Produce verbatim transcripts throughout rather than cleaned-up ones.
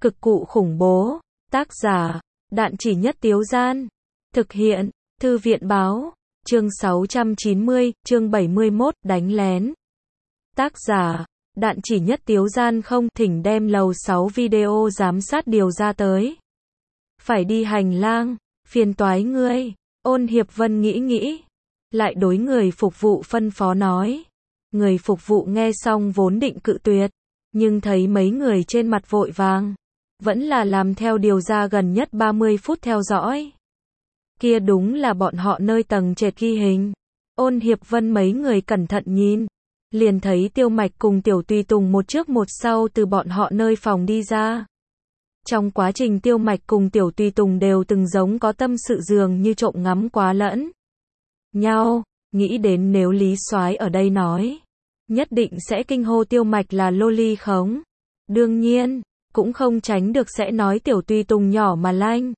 Cực cụ khủng bố. Tác giả, Đạn Chỉ Nhất Tiếu Gian. Thực hiện, Thư viện Báo. Chương sáu trăm chín mươi, chương bảy mươi mốt, đánh lén. Tác giả, Đạn Chỉ Nhất Tiếu Gian. Không, thỉnh đem lầu sáu video giám sát điều ra tới. Phải đi hành lang, phiền toái ngươi. Ôn Hiệp Vân nghĩ nghĩ, lại đối người phục vụ phân phó nói. Người phục vụ nghe xong vốn định cự tuyệt, nhưng thấy mấy người trên mặt vội vàng, vẫn là làm theo điều ra gần nhất ba mươi phút theo dõi. Kia đúng là bọn họ nơi tầng trệt ghi hình. Ôn Hiệp Vân mấy người cẩn thận nhìn, liền thấy Tiêu Mạch cùng Tiểu Tùy Tùng một trước một sau từ bọn họ nơi phòng đi ra. Trong quá trình Tiêu Mạch cùng Tiểu Tùy Tùng đều từng giống có tâm sự dường như trộm ngắm quá lẫn nhau, nghĩ đến nếu Lý Soái ở đây nói, nhất định sẽ kinh hô Tiêu Mạch là loli khống. Đương nhiên, cũng không tránh được sẽ nói Tiểu Tùy Tùng nhỏ mà lanh.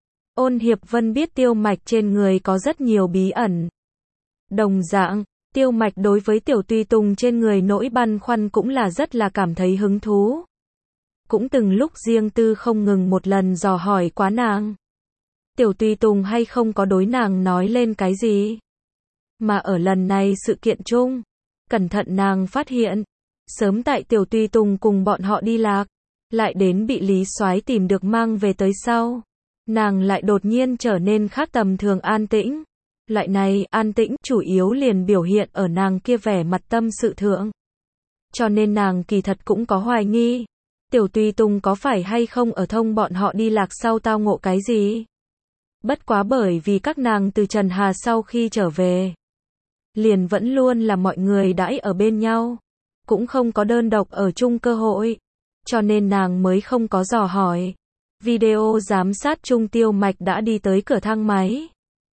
Ôn Hiệp Vân biết Tiêu Mạch trên người có rất nhiều bí ẩn. Đồng dạng, Tiêu Mạch đối với Tiểu Tùy Tùng trên người nỗi băn khoăn cũng là rất là cảm thấy hứng thú. Cũng từng lúc riêng tư không ngừng một lần dò hỏi quá nàng. Tiểu Tùy Tùng hay không có đối nàng nói lên cái gì. Mà ở lần này sự kiện chung, cẩn thận nàng phát hiện, sớm tại Tiểu Tùy Tùng cùng bọn họ đi lạc, lại đến bị Lý Soái tìm được mang về tới sau, nàng lại đột nhiên trở nên khác tầm thường an tĩnh. Loại này an tĩnh chủ yếu liền biểu hiện ở nàng kia vẻ mặt tâm sự thượng. Cho nên nàng kỳ thật cũng có hoài nghi, Tiểu Tùy Tùng có phải hay không ở thông bọn họ đi lạc sau tao ngộ cái gì. Bất quá bởi vì các nàng từ Trần Hà sau khi trở về, liền vẫn luôn là mọi người đãi ở bên nhau, cũng không có đơn độc ở chung cơ hội, cho nên nàng mới không có dò hỏi. Video giám sát chung Tiêu Mạch đã đi tới cửa thang máy.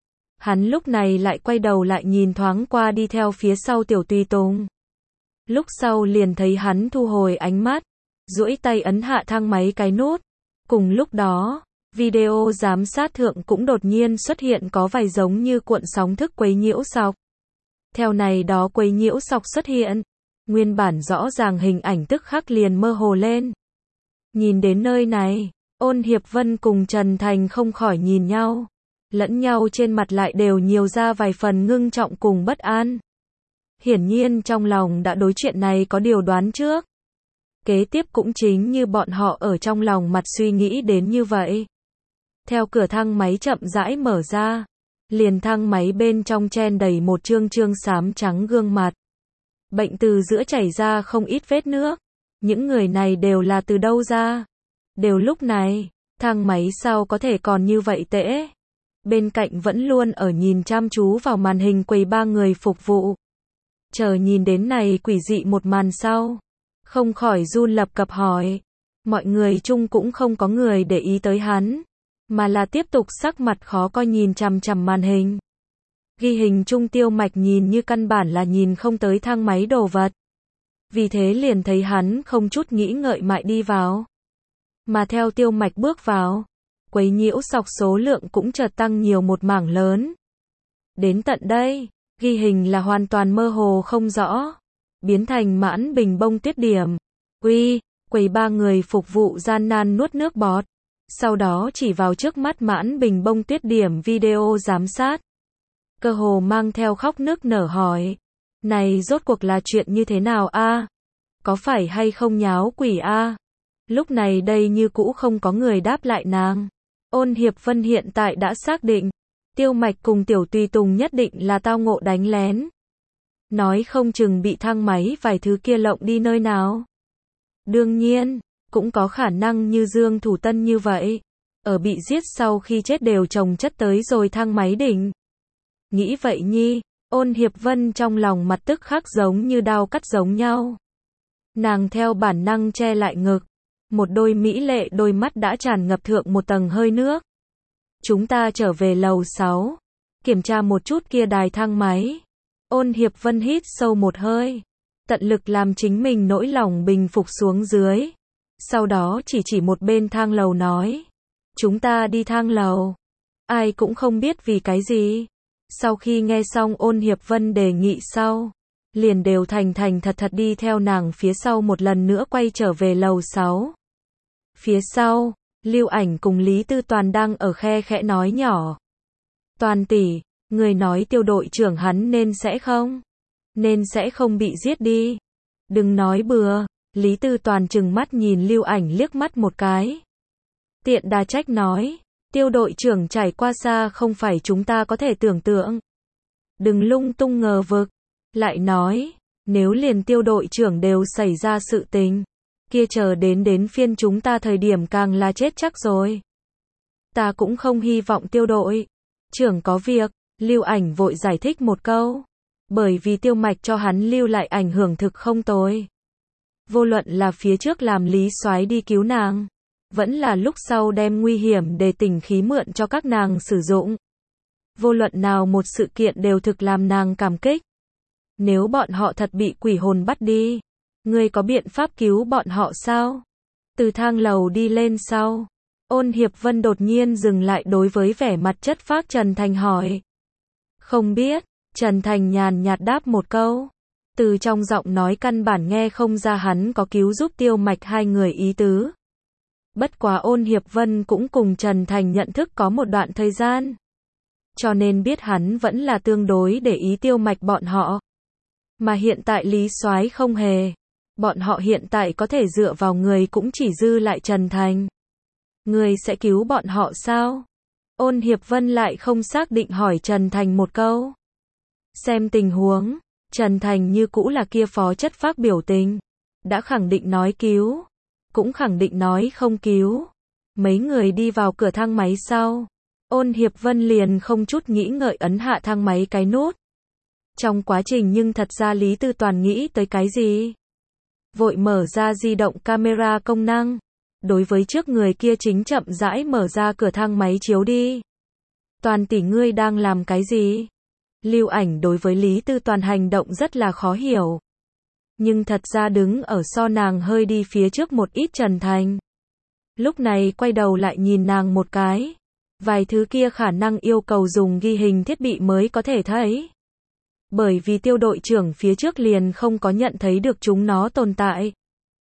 Hắn lúc này lại quay đầu lại nhìn thoáng qua đi theo phía sau Tiểu Tùy Tùng. Lúc sau liền thấy hắn thu hồi ánh mắt, duỗi tay ấn hạ thang máy cái nút. Cùng lúc đó, video giám sát thượng cũng đột nhiên xuất hiện có vài giống như cuộn sóng thức quấy nhiễu sọc. Theo này đó quấy nhiễu sọc xuất hiện, nguyên bản rõ ràng hình ảnh tức khắc liền mơ hồ lên. Nhìn đến nơi này, Ôn Hiệp Vân cùng Trần Thành không khỏi nhìn nhau, lẫn nhau trên mặt lại đều nhiều ra vài phần ngưng trọng cùng bất an. Hiển nhiên trong lòng đã đối chuyện này có điều đoán trước. Kế tiếp cũng chính như bọn họ ở trong lòng mặt suy nghĩ đến như vậy. Theo cửa thang máy chậm rãi mở ra, liền thang máy bên trong chen đầy một trương trương xám trắng gương mặt. Bệnh từ giữa chảy ra không ít vết nước. Những người này đều là từ đâu ra? Đều lúc này, thang máy sao có thể còn như vậy tễ? Bên cạnh vẫn luôn ở nhìn chăm chú vào màn hình quầy ba người phục vụ. Chờ nhìn đến này quỷ dị một màn sau, không khỏi run lập cập hỏi. Mọi người chung cũng không có người để ý tới hắn, mà là tiếp tục sắc mặt khó coi nhìn chằm chằm màn hình. Ghi hình chung Tiêu Mạch nhìn như căn bản là nhìn không tới thang máy đồ vật. Vì thế liền thấy hắn không chút nghĩ ngợi mại đi vào. Mà theo Tiêu Mạch bước vào, quấy nhiễu sọc số lượng cũng chợt tăng nhiều một mảng lớn. Đến tận đây, ghi hình là hoàn toàn mơ hồ không rõ, biến thành mãn bình bông tuyết điểm. Uy, quầy ba người phục vụ gian nan nuốt nước bọt, sau đó chỉ vào trước mắt mãn bình bông tuyết điểm video giám sát. Cơ hồ mang theo khóc nức nở hỏi, này rốt cuộc là chuyện như thế nào a? Có phải hay không nháo quỷ a? Lúc này đây như cũ không có người đáp lại nàng. Ôn Hiệp Vân hiện tại đã xác định, Tiêu Mạch cùng Tiểu Tùy Tùng nhất định là tao ngộ đánh lén. Nói không chừng bị thang máy vài thứ kia lộng đi nơi nào. Đương nhiên, cũng có khả năng như Dương Thủ Tân như vậy, ở bị giết sau khi chết đều chồng chất tới rồi thang máy đỉnh. Nghĩ vậy nhi, Ôn Hiệp Vân trong lòng mặt tức khắc giống như đao cắt giống nhau. Nàng theo bản năng che lại ngực, một đôi mỹ lệ đôi mắt đã tràn ngập thượng một tầng hơi nước. Chúng ta trở về lầu sáu, kiểm tra một chút kia đài thang máy. Ôn Hiệp Vân hít sâu một hơi, tận lực làm chính mình nỗi lòng bình phục xuống dưới. Sau đó chỉ chỉ một bên thang lầu nói, chúng ta đi thang lầu. Ai cũng không biết vì cái gì. Sau khi nghe xong Ôn Hiệp Vân đề nghị sau, liền đều thành thành thật thật đi theo nàng phía sau một lần nữa quay trở về lầu sáu. Phía sau, Lưu Ảnh cùng Lý Tư Toàn đang ở khe khẽ nói nhỏ. Toàn tỷ, người nói Tiêu đội trưởng hắn nên sẽ không? Nên sẽ không bị giết đi. Đừng nói bừa. Lý Tư Toàn trừng mắt nhìn Lưu Ảnh liếc mắt một cái. Tiện đà trách nói. Tiêu đội trưởng trải qua xa không phải chúng ta có thể tưởng tượng. Đừng lung tung ngờ vực. Lại nói, nếu liền Tiêu đội trưởng đều xảy ra sự tình, kia chờ đến đến phiên chúng ta thời điểm càng là chết chắc rồi. Ta cũng không hy vọng Tiêu đội trưởng có việc. Lưu Ảnh vội giải thích một câu. Bởi vì Tiêu Mạch cho hắn lưu lại ảnh hưởng thực không tồi. Vô luận là phía trước làm Lý Soái đi cứu nàng, vẫn là lúc sau đem nguy hiểm để tỉnh khí mượn cho các nàng sử dụng. Vô luận nào một sự kiện đều thực làm nàng cảm kích. Nếu bọn họ thật bị quỷ hồn bắt đi, ngươi có biện pháp cứu bọn họ sao? Từ thang lầu đi lên sau, Ôn Hiệp Vân đột nhiên dừng lại đối với vẻ mặt chất phác Trần Thành hỏi. Không biết, Trần Thành nhàn nhạt đáp một câu. Từ trong giọng nói căn bản nghe không ra hắn có cứu giúp Tiêu Mạch hai người ý tứ. Bất quá Ôn Hiệp Vân cũng cùng Trần Thành nhận thức có một đoạn thời gian, cho nên biết hắn vẫn là tương đối để ý Tiêu Mạch bọn họ. Mà hiện tại Lý Soái không hề. Bọn họ hiện tại có thể dựa vào người cũng chỉ dư lại Trần Thành. Người sẽ cứu bọn họ sao? Ôn Hiệp Vân lại không xác định hỏi Trần Thành một câu. Xem tình huống, Trần Thành như cũ là kia phó chất phác biểu tình. Đã khẳng định nói cứu, cũng khẳng định nói không cứu. Mấy người đi vào cửa thang máy sau, Ôn Hiệp Vân liền không chút nghĩ ngợi ấn hạ thang máy cái nút. Trong quá trình nhưng thật ra Lý Tư Toàn nghĩ tới cái gì? Vội mở ra di động camera công năng. Đối với trước người kia chính chậm rãi mở ra cửa thang máy chiếu đi. Toàn tỷ ngươi đang làm cái gì? Lưu Ảnh đối với Lý Tư Toàn hành động rất là khó hiểu. Nhưng thật ra đứng ở so nàng hơi đi phía trước một ít Trần Thành. Lúc này quay đầu lại nhìn nàng một cái. Vài thứ kia khả năng yêu cầu dùng ghi hình thiết bị mới có thể thấy. Bởi vì Tiêu đội trưởng phía trước liền không có nhận thấy được chúng nó tồn tại.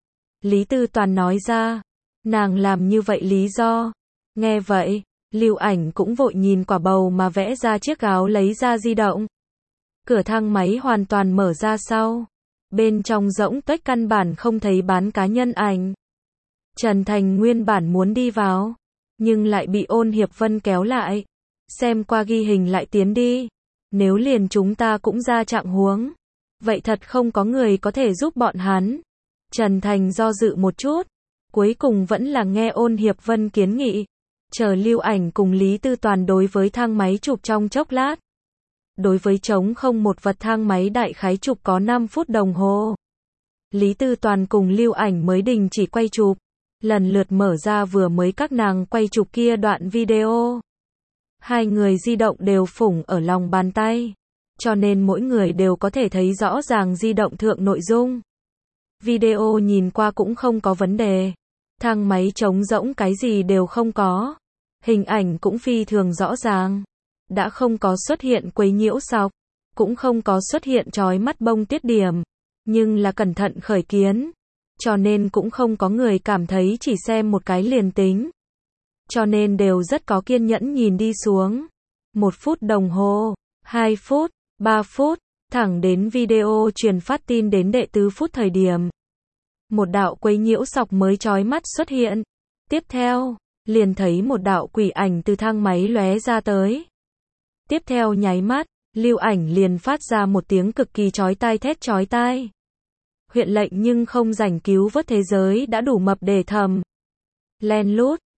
Lý Tư Toàn nói ra. Nàng làm như vậy lý do. Nghe vậy, Lưu Ảnh cũng vội nhìn quả bầu mà vẽ ra chiếc áo lấy ra di động. Cửa thang máy hoàn toàn mở ra sau. Bên trong rỗng tuếch căn bản không thấy bán cá nhân ảnh. Trần Thành nguyên bản muốn đi vào, nhưng lại bị Ôn Hiệp Vân kéo lại. Xem qua ghi hình lại tiến đi. Nếu liền chúng ta cũng ra trạng huống, vậy thật không có người có thể giúp bọn hắn. Trần Thành do dự một chút, cuối cùng vẫn là nghe Ôn Hiệp Vân kiến nghị. Chờ Lưu Ảnh cùng Lý Tư Toàn đối với thang máy chụp trong chốc lát. Đối với trống không một vật thang máy đại khái chụp có năm phút đồng hồ. Lý Tư Toàn cùng Lưu Ảnh mới đình chỉ quay chụp. Lần lượt mở ra vừa mới các nàng quay chụp kia đoạn video. Hai người di động đều phủng ở lòng bàn tay, cho nên mỗi người đều có thể thấy rõ ràng di động thượng nội dung. Video nhìn qua cũng không có vấn đề. Thang máy trống rỗng cái gì đều không có. Hình ảnh cũng phi thường rõ ràng. Đã không có xuất hiện quấy nhiễu sọc, cũng không có xuất hiện chói mắt bông tiết điểm, nhưng là cẩn thận khởi kiến. Cho nên cũng không có người cảm thấy chỉ xem một cái liền tính. Cho nên đều rất có kiên nhẫn nhìn đi xuống. Một phút đồng hồ, hai phút, ba phút, thẳng đến video truyền phát tin đến đệ tứ phút thời điểm. Một đạo quấy nhiễu sọc mới chói mắt xuất hiện. Tiếp theo, liền thấy một đạo quỷ ảnh từ thang máy lóe ra tới. Tiếp theo nháy mắt, Lưu Ảnh liền phát ra một tiếng cực kỳ chói tai thét chói tai. Huyện lệnh nhưng không rảnh cứu vớt thế giới đã đủ mập để thầm. Len lút,